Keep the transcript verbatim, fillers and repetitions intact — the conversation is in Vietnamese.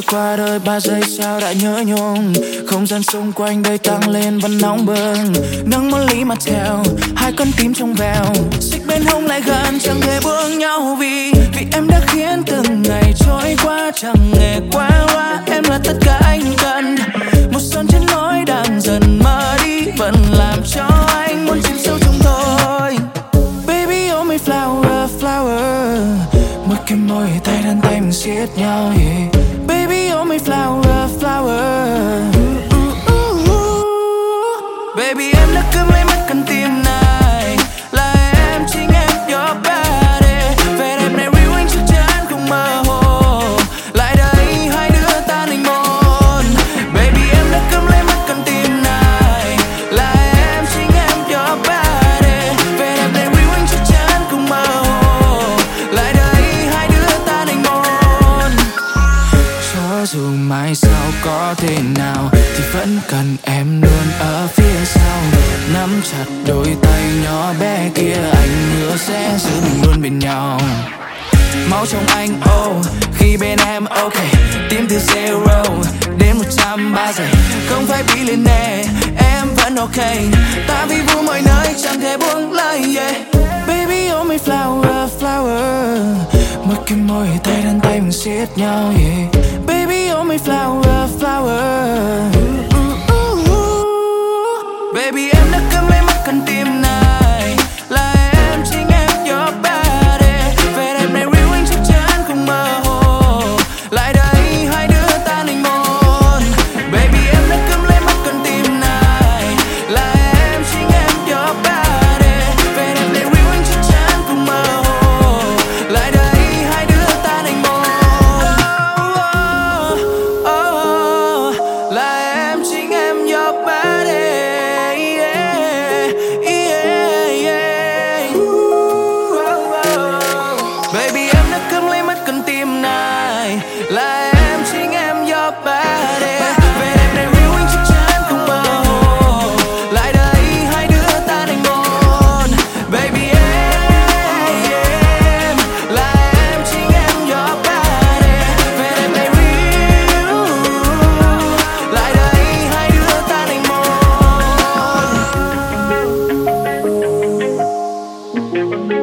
qua đôi ba giây sao đã nhớ nhung. Không gian xung quanh đây tăng lên vẫn nóng bừng. Nâng một ly mà theo hai con tim trong veo. Xích bên hông lại gần chẳng thể buông nhau. Vì vì em đã khiến từng ngày trôi qua chẳng hề qua loa. Em là tất cả anh cần. Một son trên môi đang dần mờ đi vẫn làm cho anh muốn chìm sâu trong tôi. Baby oh my flower flower. Một cái môi tay đan tay mình siết nhau, yeah. Baby oh my flower flower. Ooh, ooh, ooh. Baby em đã cướp lấy mất con tim này. Là em chính em your body. Vẻ đẹp này real anh chắc chắn không mơ hồ. Lại đây hai đứa ta thành một. Baby em đã cướp lấy mất con tim này. Là em chính em your body. Vẻ đẹp này real anh chắc chắn không mơ hồ. Lại đây hai đứa ta thành một. Cho dù mai sau có thế nào thì vẫn cần em luôn ở phía sau. Nắm chặt đôi tay nhỏ bé kia, anh hứa sẽ giữ mình luôn bên nhau. Máu trong anh oh, khi bên em ok. Tim từ zero đến một trăm ba giây. Không phải bị lên nè, em vẫn ok. Ta vi vu mọi nơi chẳng thể buông lời, yeah. Baby oh my flower flower. Một cái môi tay đan tay mình siết nhau, yeah. Baby oh my flower flower. Ooh, ooh, ooh. Baby em đã cướp lấy mất con tim này. Là em chính em your body. Vẻ đẹp này real anh chắc chắn không mơ hồ. Lại đây hai đứa ta thành một. Baby em đã cướp lấy mất con tim này. Là em chính em your body. Vẻ đẹp này real anh chắc chắn không mơ hồ. Lại đây hai đứa ta thành một. Oh, oh, oh. Là em chính em your body. Yeah, yeah, yeah. Ooh, oh, oh. Baby em đã cướp lấy mất con tim này. Là em chính em your body. Vẻ đẹp này real anh chắc chắn không mơ hồ. Lại đây hai đứa ta thành một. Baby em, em là em chính em your body. Vẻ đẹp này real. Lại đây hai đứa ta thành một.